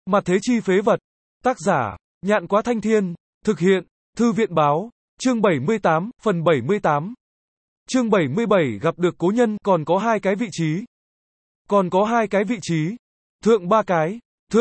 Mặt thế chi phế vật. Tác giả, Nhạn Quá Thanh Thiên. Thực hiện, Thư viện Báo. Chương 78, phần 78. Chương 77 gặp được cố nhân, còn có hai cái vị trí. Còn có hai cái vị trí. Thượng ba cái,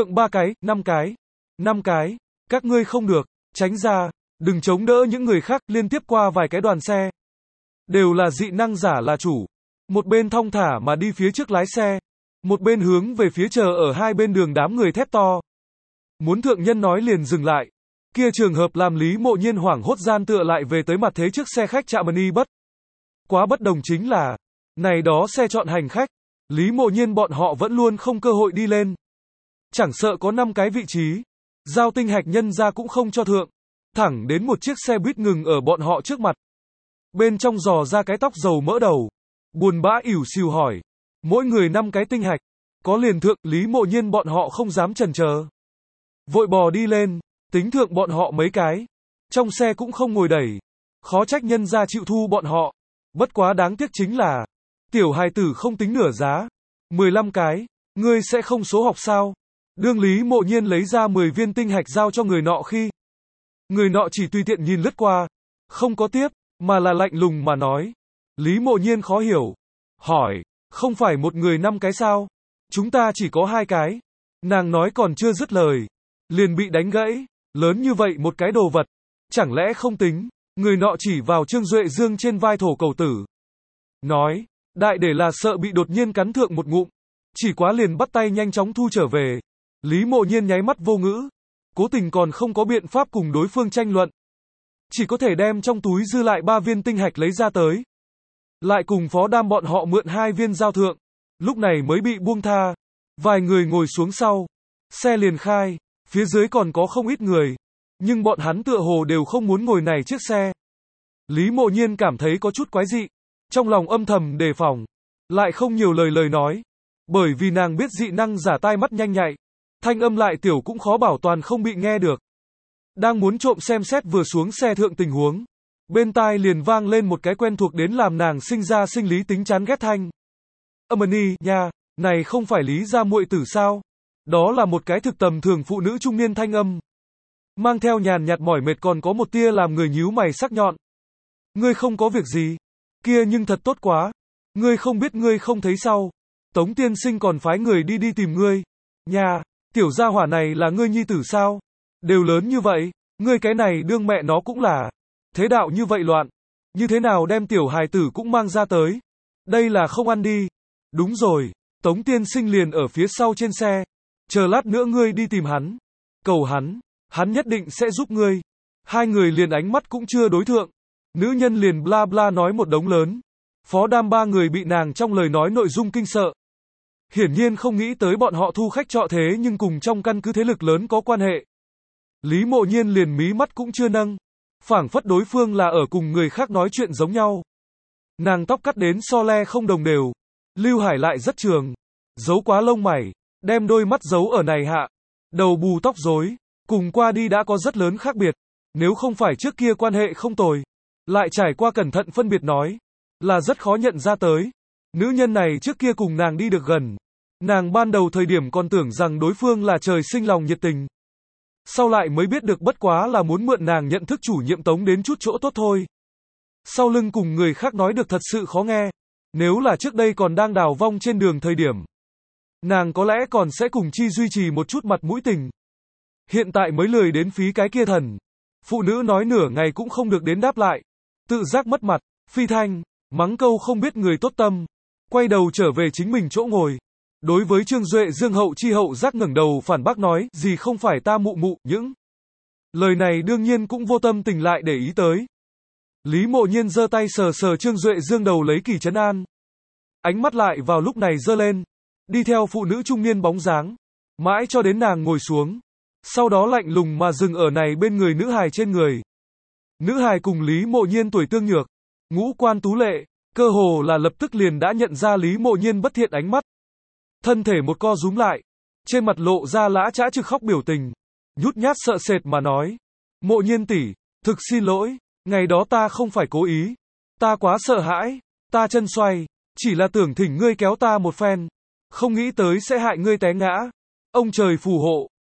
5 cái. 5 cái, các ngươi không được, tránh ra, đừng chống đỡ những người khác, liên tiếp qua vài cái đoàn xe. Đều là dị năng giả là chủ. Một bên thong thả mà đi phía trước lái xe. Một bên hướng về phía chờ ở hai bên đường đám người thét to. Muốn thượng nhân nói liền dừng lại. Kia trường hợp làm Lý Mộ Nhiên hoảng hốt gian tựa lại về tới mặt thế trước xe khách chạm y bất. Quá bất đồng chính là, này đó xe chọn hành khách, Lý Mộ Nhiên bọn họ vẫn luôn không cơ hội đi lên. Chẳng sợ có 5 cái vị trí, giao tinh hạch nhân ra cũng không cho thượng. Thẳng đến một chiếc xe buýt ngừng ở bọn họ trước mặt. Bên trong dò ra cái tóc dầu mỡ đầu. Buồn bã ỉu xìu hỏi. Mỗi người 5 cái tinh hạch. Có liền thượng, Lý Mộ Nhiên bọn họ không dám chần chờ. Vội bò đi lên, tính thượng bọn họ mấy cái. Trong xe cũng không ngồi đẩy. Khó trách nhân ra chịu thu bọn họ. Bất quá đáng tiếc chính là, tiểu hài tử không tính nửa giá. 15 cái, ngươi sẽ không số học sao? Đương Lý Mộ Nhiên lấy ra 10 viên tinh hạch giao cho người nọ khi. Người nọ chỉ tùy tiện nhìn lướt qua. Không có tiếp, mà là lạnh lùng mà nói. Lý Mộ Nhiên khó hiểu. Hỏi, không phải một người 5 cái sao? Chúng ta chỉ có 2 cái. Nàng nói còn chưa dứt lời. Liền bị đánh gãy. Lớn như vậy một cái đồ vật. Chẳng lẽ không tính. Người nọ chỉ vào Trương Duệ Dương trên vai thổ cầu tử. Nói, đại để là sợ bị đột nhiên cắn thượng một ngụm. Chỉ quá liền bắt tay nhanh chóng thu trở về. Lý Mộ Nhiên nháy mắt vô ngữ. Cố tình còn không có biện pháp cùng đối phương tranh luận. Chỉ có thể đem trong túi dư lại 3 viên tinh hạch lấy ra tới. Lại cùng Phó Đam bọn họ mượn 2 viên giao thượng. Lúc này mới bị buông tha. Vài người ngồi xuống sau. Xe liền khai. Phía dưới còn có không ít người. Nhưng bọn hắn tựa hồ đều không muốn ngồi này chiếc xe. Lý Mộ Nhiên cảm thấy có chút quái dị. Trong lòng âm thầm đề phòng. Lại không nhiều lời nói. Bởi vì nàng biết dị năng giả tai mắt nhanh nhạy. Thanh âm lại tiểu cũng khó bảo toàn không bị nghe được. Đang muốn trộm xem xét vừa xuống xe thượng tình huống. Bên tai liền vang lên một cái quen thuộc đến làm nàng sinh ra sinh lý tính chán ghét thanh. Âm nha, này không phải Lý gia muội tử sao? Đó là một cái thực tầm thường phụ nữ trung niên thanh âm. Mang theo nhàn nhạt mỏi mệt còn có một tia làm người nhíu mày sắc nhọn. Ngươi không có việc gì. Kia nhưng thật tốt quá. Ngươi không biết ngươi không thấy sao. Tống tiên sinh còn phái người đi tìm ngươi. Nhà, tiểu gia hỏa này là ngươi nhi tử sao? Đều lớn như vậy, ngươi cái này đương mẹ nó cũng là. Thế đạo như vậy loạn. Như thế nào đem tiểu hài tử cũng mang ra tới? Đây là không ăn đi. Đúng rồi, Tống tiên sinh liền ở phía sau trên xe. Chờ lát nữa ngươi đi tìm hắn. Cầu hắn nhất định sẽ giúp ngươi. Hai người liền ánh mắt cũng chưa đối thượng. Nữ nhân liền bla bla nói một đống lớn. Phó Đam 3 người bị nàng trong lời nói nội dung kinh sợ. Hiển nhiên không nghĩ tới bọn họ thu khách trọ thế nhưng cùng trong căn cứ thế lực lớn có quan hệ. Lý Mộ Nhiên liền mí mắt cũng chưa nâng. Phảng phất đối phương là ở cùng người khác nói chuyện giống nhau. Nàng tóc cắt đến so le không đồng đều. Lưu hải lại rất trường. Giấu quá lông mày. Đem đôi mắt giấu ở này hạ. Đầu bù tóc rối. Cùng qua đi đã có rất lớn khác biệt. Nếu không phải trước kia quan hệ không tồi. Lại trải qua cẩn thận phân biệt nói. Là rất khó nhận ra tới. Nữ nhân này trước kia cùng nàng đi được gần. Nàng ban đầu thời điểm còn tưởng rằng đối phương là trời sinh lòng nhiệt tình. Sau lại mới biết được bất quá là muốn mượn nàng nhận thức chủ nhiệm Tống đến chút chỗ tốt thôi. Sau lưng cùng người khác nói được thật sự khó nghe. Nếu là trước đây còn đang đào vong trên đường thời điểm. Nàng có lẽ còn sẽ cùng chi duy trì một chút mặt mũi tình. Hiện tại mới lười đến phí cái kia thần. Phụ nữ nói nửa ngày cũng không được đến đáp lại. Tự giác mất mặt, phi thanh, mắng câu không biết người tốt tâm. Quay đầu trở về chính mình chỗ ngồi. Đối với Trương Duệ Dương hậu chi hậu giác ngẩng đầu phản bác nói, gì không phải ta mụ, những lời này đương nhiên cũng vô tâm tình lại để ý tới. Lý Mộ Nhiên giơ tay sờ sờ Trương Duệ Dương đầu lấy kỳ trấn an. Ánh mắt lại vào lúc này giơ lên, đi theo phụ nữ trung niên bóng dáng, mãi cho đến nàng ngồi xuống. Sau đó lạnh lùng mà dừng ở này bên người nữ hài trên người. Nữ hài cùng Lý Mộ Nhiên tuổi tương nhược, ngũ quan tú lệ, cơ hồ là lập tức liền đã nhận ra Lý Mộ Nhiên bất thiện ánh mắt. Thân thể một co rúm lại, trên mặt lộ ra lã chã trực khóc biểu tình, nhút nhát sợ sệt mà nói. Mộ Nhiên tỷ, thực xin lỗi, ngày đó ta không phải cố ý. Ta quá sợ hãi, ta chân xoay, chỉ là tưởng thỉnh ngươi kéo ta một phen. Không nghĩ tới sẽ hại ngươi té ngã. Ông trời phù hộ,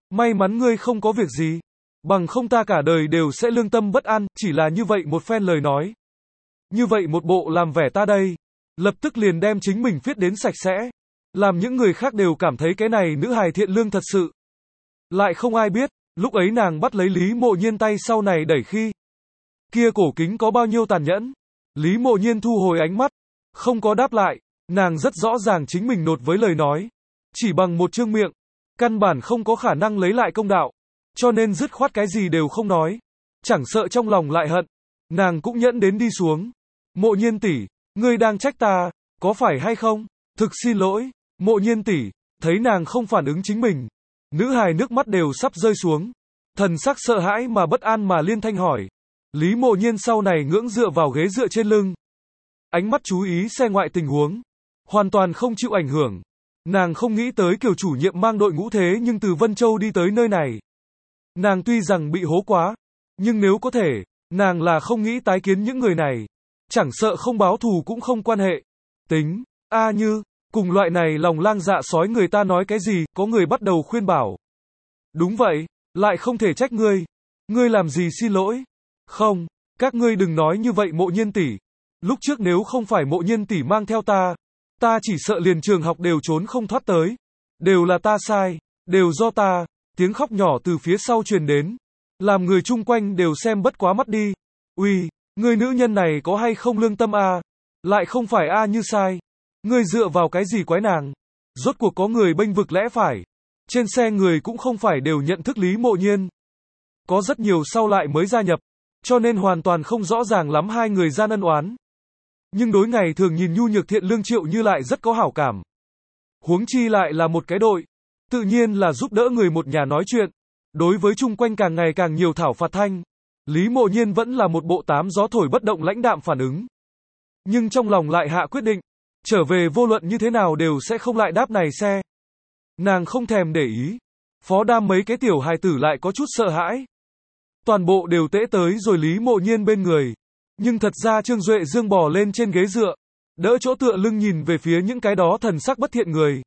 May mắn ngươi không có việc gì. Bằng không ta cả đời đều sẽ lương tâm bất an, chỉ là như vậy một phen lời nói. Như vậy một bộ làm vẻ ta đây. Lập tức liền đem chính mình viết đến sạch sẽ. Làm những người khác đều cảm thấy cái này nữ hài thiện lương thật sự. Lại không ai biết, lúc ấy nàng bắt lấy Lý Mộ Nhiên tay sau này đẩy khi. Kia cổ kính có bao nhiêu tàn nhẫn. Lý Mộ Nhiên thu hồi ánh mắt. Không có đáp lại. Nàng rất rõ ràng chính mình nột với lời nói. Chỉ bằng một trương miệng. Căn bản không có khả năng lấy lại công đạo. Cho nên dứt khoát cái gì đều không nói. Chẳng sợ trong lòng lại hận. Nàng cũng nhẫn đến đi xuống. Mộ Nhiên tỷ, ngươi đang trách ta, có phải hay không? Thực xin lỗi. Mộ Nhiên tỷ, thấy nàng không phản ứng chính mình. Nữ hài nước mắt đều sắp rơi xuống. Thần sắc sợ hãi mà bất an mà liên thanh hỏi. Lý Mộ Nhiên sau này ngưỡng dựa vào ghế dựa trên lưng. Ánh mắt chú ý xe ngoại tình huống. Hoàn toàn không chịu ảnh hưởng. Nàng không nghĩ tới kiểu chủ nhiệm mang đội ngũ thế nhưng từ Vân Châu đi tới nơi này. Nàng tuy rằng bị hố quá, nhưng nếu có thể, nàng là không nghĩ tái kiến những người này. Chẳng sợ không báo thù cũng không quan hệ. Tính, như, cùng loại này lòng lang dạ sói người ta nói cái gì, có người bắt đầu khuyên bảo. Đúng vậy, lại không thể trách ngươi. Ngươi làm gì xin lỗi? Không, các ngươi đừng nói như vậy Mộ Nhiên tỷ. Lúc trước nếu không phải Mộ Nhiên tỷ mang theo ta chỉ sợ liền trường học đều trốn không thoát tới. Đều là ta sai, đều do ta. Tiếng khóc nhỏ từ phía sau truyền đến. Làm người chung quanh đều xem bất quá mắt đi. Uy, ngươi nữ nhân này có hay không lương tâm a? Lại không phải như sai. Ngươi dựa vào cái gì quái nàng? Rốt cuộc có người bênh vực lẽ phải. Trên xe người cũng không phải đều nhận thức Lý Mộ Nhiên. Có rất nhiều sau lại mới gia nhập. Cho nên hoàn toàn không rõ ràng lắm hai người gian ân oán. Nhưng đối ngày thường nhìn nhu nhược thiện lương Triệu Như lại rất có hảo cảm. Huống chi lại là một cái đội. Tự nhiên là giúp đỡ người một nhà nói chuyện. Đối với chung quanh càng ngày càng nhiều thảo phạt thanh. Lý Mộ Nhiên vẫn là một bộ tám gió thổi bất động lãnh đạm phản ứng. Nhưng trong lòng lại hạ quyết định. Trở về vô luận như thế nào đều sẽ không lại đáp này xe. Nàng không thèm để ý. Phó Đam mấy cái tiểu hài tử lại có chút sợ hãi. Toàn bộ đều tễ tới rồi Lý Mộ Nhiên bên người. Nhưng thật ra Trương Duệ Dương bò lên trên ghế dựa. Đỡ chỗ tựa lưng nhìn về phía những cái đó thần sắc bất thiện người.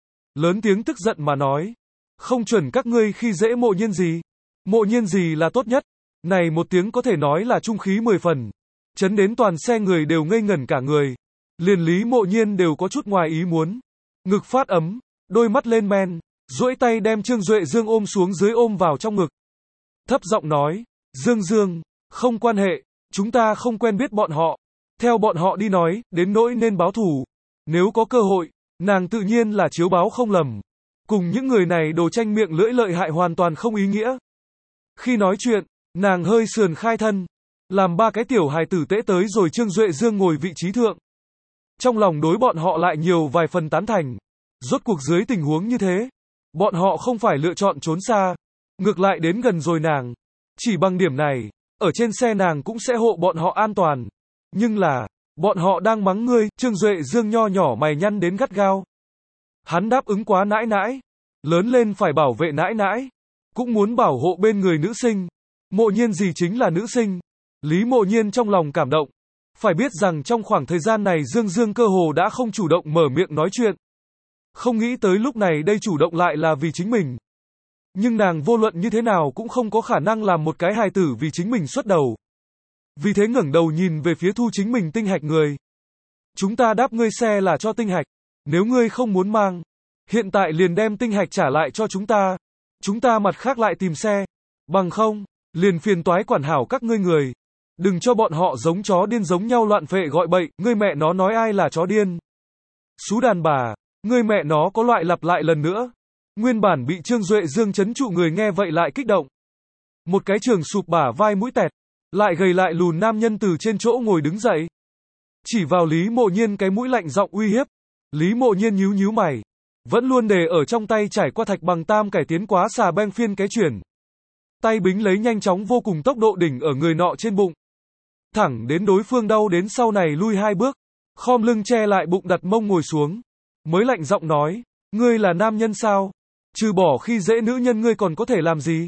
Lớn tiếng tức giận mà nói. Không chuẩn các ngươi khi dễ Mộ Nhiên gì. Mộ Nhiên gì là tốt nhất. Này một tiếng có thể nói là trung khí 10 phần. Chấn đến toàn xe người đều ngây ngẩn cả người. Liền Lý Mộ Nhiên đều có chút ngoài ý muốn. Ngực phát ấm. Đôi mắt lên men. Duỗi tay đem Trương Duệ Dương ôm xuống dưới ôm vào trong ngực. Thấp giọng nói. Dương, không quan hệ. Chúng ta không quen biết bọn họ. Theo bọn họ đi nói, đến nỗi nên báo thù. Nếu có cơ hội, nàng tự nhiên là chiếu báo không lầm. Cùng những người này đồ tranh miệng lưỡi lợi hại hoàn toàn không ý nghĩa. Khi nói chuyện, nàng hơi sườn khai thân. Làm ba cái tiểu hài tử tễ tới rồi Trương Duệ Dương ngồi vị trí thượng. Trong lòng đối bọn họ lại nhiều vài phần tán thành. Rốt cuộc dưới tình huống như thế, bọn họ không phải lựa chọn trốn xa. Ngược lại đến gần rồi nàng. Chỉ bằng điểm này, ở trên xe nàng cũng sẽ hộ bọn họ an toàn. Nhưng là, bọn họ đang mắng ngươi, Trương Duệ Dương nho nhỏ mày nhăn đến gắt gao. Hắn đáp ứng quá nãi nãi. Lớn lên phải bảo vệ nãi nãi. Cũng muốn bảo hộ bên người nữ sinh. Mộ Nhiên gì chính là nữ sinh. Lý Mộ Nhiên trong lòng cảm động. Phải biết rằng trong khoảng thời gian này Dương cơ hồ đã không chủ động mở miệng nói chuyện. Không nghĩ tới lúc này đây chủ động lại là vì chính mình. Nhưng nàng vô luận như thế nào cũng không có khả năng làm một cái hài tử vì chính mình xuất đầu. Vì thế ngẩng đầu nhìn về phía thu chính mình tinh hạch người. Chúng ta đáp ngươi xe là cho tinh hạch. Nếu ngươi không muốn mang, hiện tại liền đem tinh hạch trả lại cho chúng ta. Chúng ta mặt khác lại tìm xe. Bằng không, liền phiền toái quản hảo các ngươi người. Đừng cho bọn họ giống chó điên giống nhau loạn phệ gọi bậy, ngươi mẹ nó nói ai là chó điên. Xú đàn bà, ngươi mẹ nó có loại lặp lại lần nữa. Nguyên bản bị Trương Duệ Dương chấn trụ người nghe vậy lại kích động. Một cái trường sụp bả vai mũi tẹt, lại gầy lại lùn nam nhân từ trên chỗ ngồi đứng dậy. Chỉ vào Lý Mộ Nhiên cái mũi lạnh giọng uy hiếp. Lý Mộ Nhiên nhíu mày. Vẫn luôn để ở trong tay trải qua thạch bằng tam cải tiến quá xà beng phiên cái chuyển. Tay bính lấy nhanh chóng vô cùng tốc độ đỉnh ở người nọ trên bụng. Thẳng đến đối phương đau đến sau này lui 2 bước. Khom lưng che lại bụng đặt mông ngồi xuống. Mới lạnh giọng nói. Ngươi là nam nhân sao? Trừ bỏ khi dễ nữ nhân ngươi còn có thể làm gì?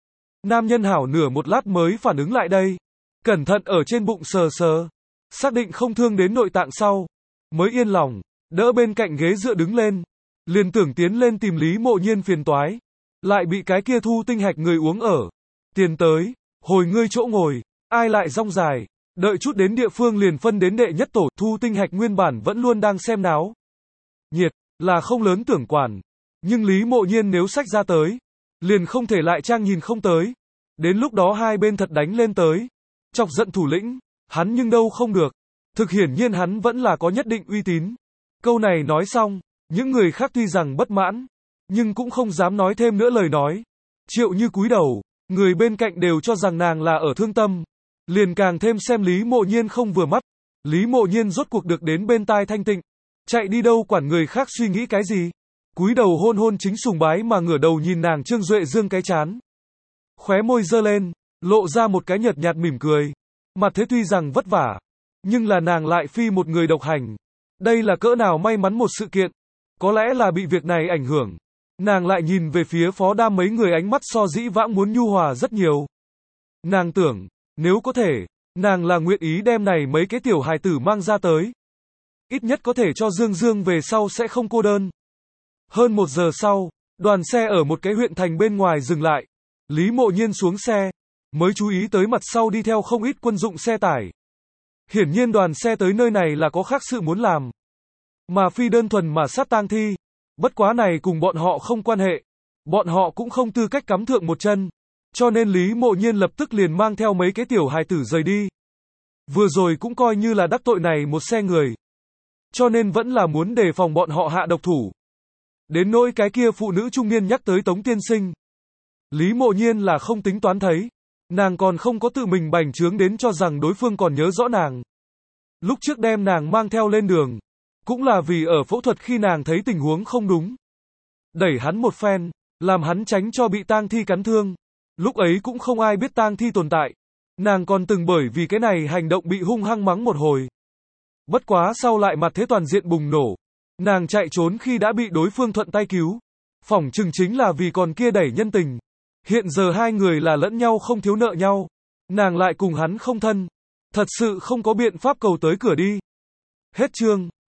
Nam nhân hảo nửa một lát mới phản ứng lại đây. Cẩn thận ở trên bụng sờ sờ. Xác định không thương đến nội tạng sau. Mới yên lòng. Đỡ bên cạnh ghế dựa đứng lên. Liền tưởng tiến lên tìm Lý Mộ Nhiên phiền toái. lại bị cái kia Thu Tinh Hạch người uống ở. Tiền tới, hồi ngươi chỗ ngồi, ai lại rong dài, đợi chút đến địa phương liền phân đến đệ nhất tổ. Thu Tinh Hạch nguyên bản vẫn luôn đang xem náo nhiệt, là không lớn tưởng quản, nhưng Lý Mộ Nhiên nếu sách ra tới, liền không thể lại trang nhìn không tới. Đến lúc đó hai bên thật đánh lên tới, chọc giận thủ lĩnh, hắn nhưng đâu không được. Thực hiển nhiên hắn vẫn là có nhất định uy tín. Câu này nói xong, những người khác tuy rằng bất mãn, nhưng cũng không dám nói thêm nữa lời nói. Triệu Như cúi đầu, người bên cạnh đều cho rằng nàng là ở thương tâm, liền càng thêm xem Lý Mộ Nhiên không vừa mắt. Lý Mộ Nhiên rốt cuộc được đến bên tai thanh tịnh, chạy đi đâu quản người khác suy nghĩ cái gì. Cúi đầu hôn hôn chính sùng bái mà ngửa đầu nhìn nàng Trương Duệ dương cái chán. Khóe môi giơ lên, lộ ra một cái nhợt nhạt mỉm cười. Mặt thế tuy rằng vất vả, nhưng là nàng lại phi một người độc hành. Đây là cỡ nào may mắn một sự kiện. Có lẽ là bị việc này ảnh hưởng. Nàng lại nhìn về phía Phó Đam mấy người ánh mắt so dĩ vãng muốn nhu hòa rất nhiều. Nàng tưởng, nếu có thể, nàng là nguyện ý đem này mấy cái tiểu hài tử mang ra tới. Ít nhất có thể cho Dương Dương về sau sẽ không cô đơn. Hơn 1 giờ sau, đoàn xe ở một cái huyện thành bên ngoài dừng lại. Lý Mộ Nhiên xuống xe, mới chú ý tới mặt sau đi theo không ít quân dụng xe tải. Hiển nhiên đoàn xe tới nơi này là có khác sự muốn làm, mà phi đơn thuần mà sát tang thi. Bất quá này cùng bọn họ không quan hệ, bọn họ cũng không tư cách cắm thượng một chân, cho nên Lý Mộ Nhiên lập tức liền mang theo mấy cái tiểu hài tử rời đi. Vừa rồi cũng coi như là đắc tội này một xe người, cho nên vẫn là muốn đề phòng bọn họ hạ độc thủ. Đến nỗi cái kia phụ nữ trung niên nhắc tới Tống tiên sinh, Lý Mộ Nhiên là không tính toán thấy, nàng còn không có tự mình bành trướng đến cho rằng đối phương còn nhớ rõ nàng. Lúc trước đem nàng mang theo lên đường, cũng là vì ở phẫu thuật khi nàng thấy tình huống không đúng, đẩy hắn một phen, làm hắn tránh cho bị tang thi cắn thương. Lúc ấy cũng không ai biết tang thi tồn tại, nàng còn từng bởi vì cái này hành động bị hung hăng mắng một hồi. Bất quá sau lại mặt thế toàn diện bùng nổ, nàng chạy trốn khi đã bị đối phương thuận tay cứu. Phỏng chừng chính là vì còn kia đẩy nhân tình. Hiện giờ hai người là lẫn nhau không thiếu nợ nhau, nàng lại cùng hắn không thân, thật sự không có biện pháp cầu tới cửa đi. Hết chương.